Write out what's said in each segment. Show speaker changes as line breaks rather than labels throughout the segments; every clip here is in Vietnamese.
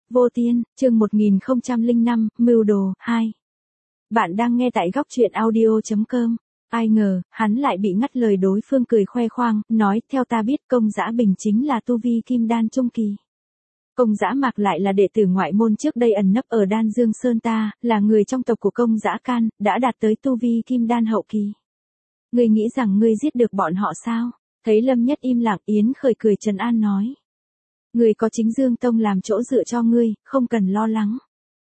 Vô Tiên, chương 1005, Mưu đồ, 2. Bạn đang nghe tại góc truyện audio.com. Ai ngờ, hắn lại bị ngắt lời đối phương cười khoe khoang, nói, theo ta biết Công Dã Bình chính là tu vi kim đan trung kỳ. Công Dã Mạc lại là đệ tử ngoại môn trước đây ẩn nấp ở Đan Dương Sơn ta, là người trong tộc của Công Dã Can, đã đạt tới tu vi kim đan hậu kỳ. Ngươi nghĩ rằng ngươi giết được bọn họ sao? Thấy Lâm Nhất im lặng, Yến Khởi cười trấn an nói. Ngươi có Chính Dương Tông làm chỗ dựa cho ngươi, không cần lo lắng.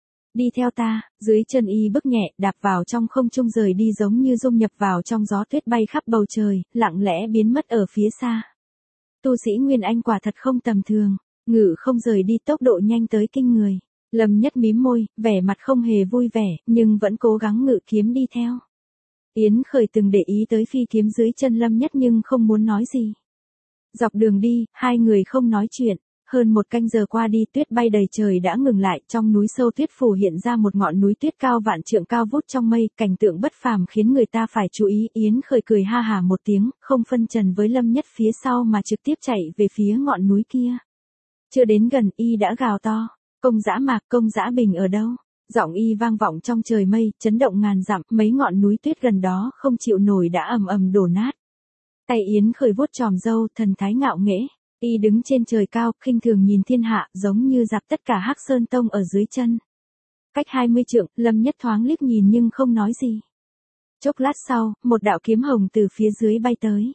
Đi theo ta, dưới chân y bước nhẹ, đạp vào trong không trung rời đi giống như dung nhập vào trong gió tuyết bay khắp bầu trời, lặng lẽ biến mất ở phía xa. Tu sĩ Nguyên Anh quả thật không tầm thường, ngự không rời đi tốc độ nhanh tới kinh người. Lâm Nhất mím môi, vẻ mặt không hề vui vẻ, nhưng vẫn cố gắng ngự kiếm đi theo. Yến Khởi từng để ý tới phi kiếm dưới chân Lâm Nhất nhưng không muốn nói gì. Dọc đường đi, hai người không nói chuyện. Hơn một canh giờ qua đi, tuyết bay đầy trời đã ngừng lại, trong núi sâu tuyết phủ hiện ra một ngọn núi tuyết cao vạn trượng cao vút trong mây, cảnh tượng bất phàm khiến người ta phải chú ý. Yến Khởi cười ha hả một tiếng, không phân trần với Lâm Nhất phía sau mà trực tiếp chạy về phía ngọn núi kia. Chưa đến gần, y đã gào to, Công Dã Mạc, Công Dã Bình ở đâu? Giọng y vang vọng trong trời mây, chấn động ngàn dặm, mấy ngọn núi tuyết gần đó không chịu nổi đã ầm ầm đổ nát. Tay Yến Khởi vuốt chòm râu, thần thái ngạo nghễ. Y đứng trên trời cao, khinh thường nhìn thiên hạ, giống như dạp tất cả Hắc Sơn Tông ở dưới chân. Cách 20 trượng, Lâm Nhất thoáng liếc nhìn nhưng không nói gì. Chốc lát sau, một đạo kiếm hồng từ phía dưới bay tới.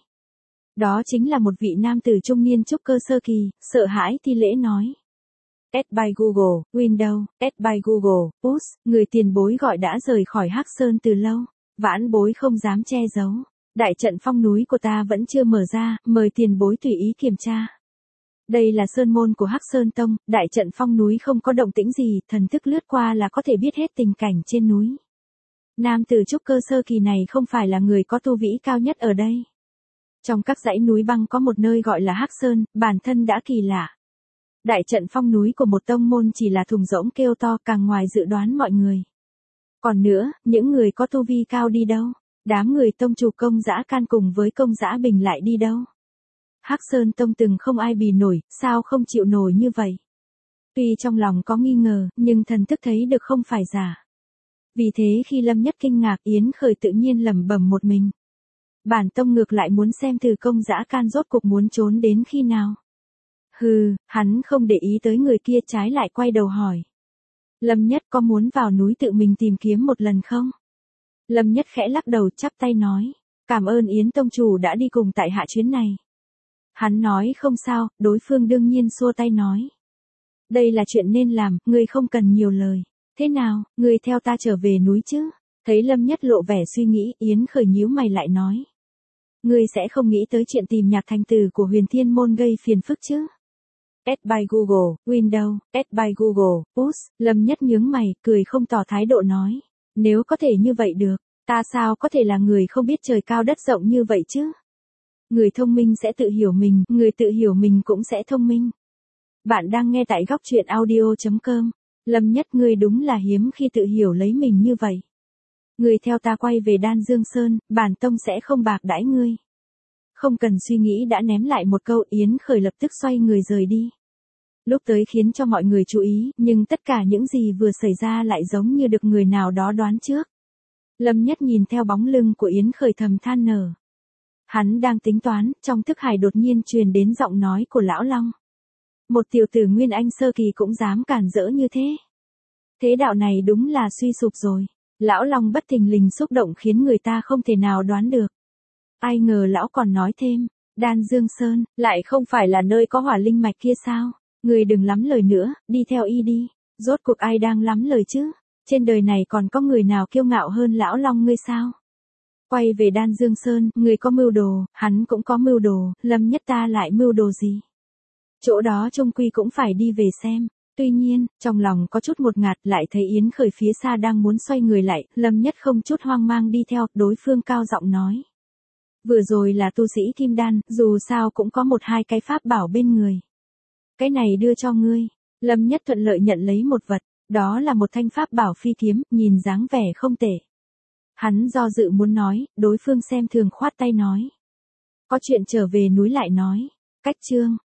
Đó chính là một vị nam tử trung niên trúc cơ sơ kỳ, sợ hãi thi lễ nói. Add by Google, Windows, add by Google, Push, người tiền bối gọi đã rời khỏi Hắc Sơn từ lâu, vãn bối không dám che giấu. Đại trận phong núi của ta vẫn chưa mở ra, mời tiền bối tùy ý kiểm tra. Đây là sơn môn của Hắc Sơn Tông, đại trận phong núi không có động tĩnh gì, thần thức lướt qua là có thể biết hết tình cảnh trên núi. Nam tử trúc cơ sơ kỳ này không phải là người có tu vĩ cao nhất ở đây. Trong các dãy núi băng có một nơi gọi là Hắc Sơn, bản thân đã kỳ lạ. Đại trận phong núi của một tông môn chỉ là thùng rỗng kêu to, càng ngoài dự đoán mọi người. Còn nữa, những người có tu vi cao đi đâu? Đám người tông chủ Công Dã Can cùng với Công Dã Bình lại đi đâu? Hắc Sơn Tông từng không ai bì nổi, sao không chịu nổi như vậy? Tuy trong lòng có nghi ngờ, nhưng thần thức thấy được không phải giả. Vì thế khi Lâm Nhất kinh ngạc, Yến Khởi tự nhiên lẩm bẩm một mình. Bản tông ngược lại muốn xem từ Công Dã Can rốt cuộc muốn trốn đến khi nào. Hừ, hắn không để ý tới người kia, trái lại quay đầu hỏi. Lâm Nhất có muốn vào núi tự mình tìm kiếm một lần không? Lâm Nhất khẽ lắc đầu, chắp tay nói. Cảm ơn Yến tông chủ đã đi cùng tại hạ chuyến này. Hắn nói không sao, đối phương đương nhiên xua tay nói. Đây là chuyện nên làm, ngươi không cần nhiều lời. Thế nào, ngươi theo ta trở về núi chứ? Thấy Lâm Nhất lộ vẻ suy nghĩ, Yến Khởi nhíu mày lại nói. Ngươi sẽ không nghĩ tới chuyện tìm nhạc thành tử của Huyền Thiên Môn gây phiền phức chứ? Add by Google, Windows, add by Google, Push. Lâm Nhất nhướng mày, cười không tỏ thái độ nói. Nếu có thể như vậy được, ta sao có thể là người không biết trời cao đất rộng như vậy chứ? Người thông minh sẽ tự hiểu mình, người tự hiểu mình cũng sẽ thông minh. Bạn đang nghe tại góc truyện audio.com. Lâm Nhất, ngươi đúng là hiếm khi tự hiểu lấy mình như vậy. Ngươi theo ta quay về Đan Dương Sơn, bản tông sẽ không bạc đãi ngươi. Không cần suy nghĩ đã ném lại một câu, Yến Khởi lập tức xoay người rời đi. Lúc tới khiến cho mọi người chú ý, nhưng tất cả những gì vừa xảy ra lại giống như được người nào đó đoán trước. Lâm Nhất nhìn theo bóng lưng của Yến Khởi thầm than nở. Hắn đang tính toán, trong thức hải đột nhiên truyền đến giọng nói của Lão Long. Một tiểu tử Nguyên Anh sơ kỳ cũng dám cản rỡ như thế. Thế đạo này đúng là suy sụp rồi. Lão Long bất thình lình xúc động khiến người ta không thể nào đoán được. Ai ngờ lão còn nói thêm, Đan Dương Sơn, lại không phải là nơi có hỏa linh mạch kia sao? Người đừng lắm lời nữa, đi theo y đi. Rốt cuộc ai đang lắm lời chứ? Trên đời này còn có người nào kiêu ngạo hơn Lão Long ngươi sao? Quay về Đan Dương Sơn, người có mưu đồ, hắn cũng có mưu đồ, Lâm Nhất ta lại mưu đồ gì? Chỗ đó trông quy cũng phải đi về xem. Tuy nhiên, trong lòng có chút ngột ngạt, lại thấy Yến Khởi phía xa đang muốn xoay người lại, Lâm Nhất không chút hoang mang đi theo, đối phương cao giọng nói. Vừa rồi là tu sĩ kim đan, dù sao cũng có một hai cái pháp bảo bên người. Cái này đưa cho ngươi. Lâm Nhất thuận lợi nhận lấy một vật, đó là một thanh pháp bảo phi kiếm, nhìn dáng vẻ không tệ. Hắn do dự muốn nói, đối phương xem thường khoát tay nói. Có chuyện trở về núi lại nói. Cách chương,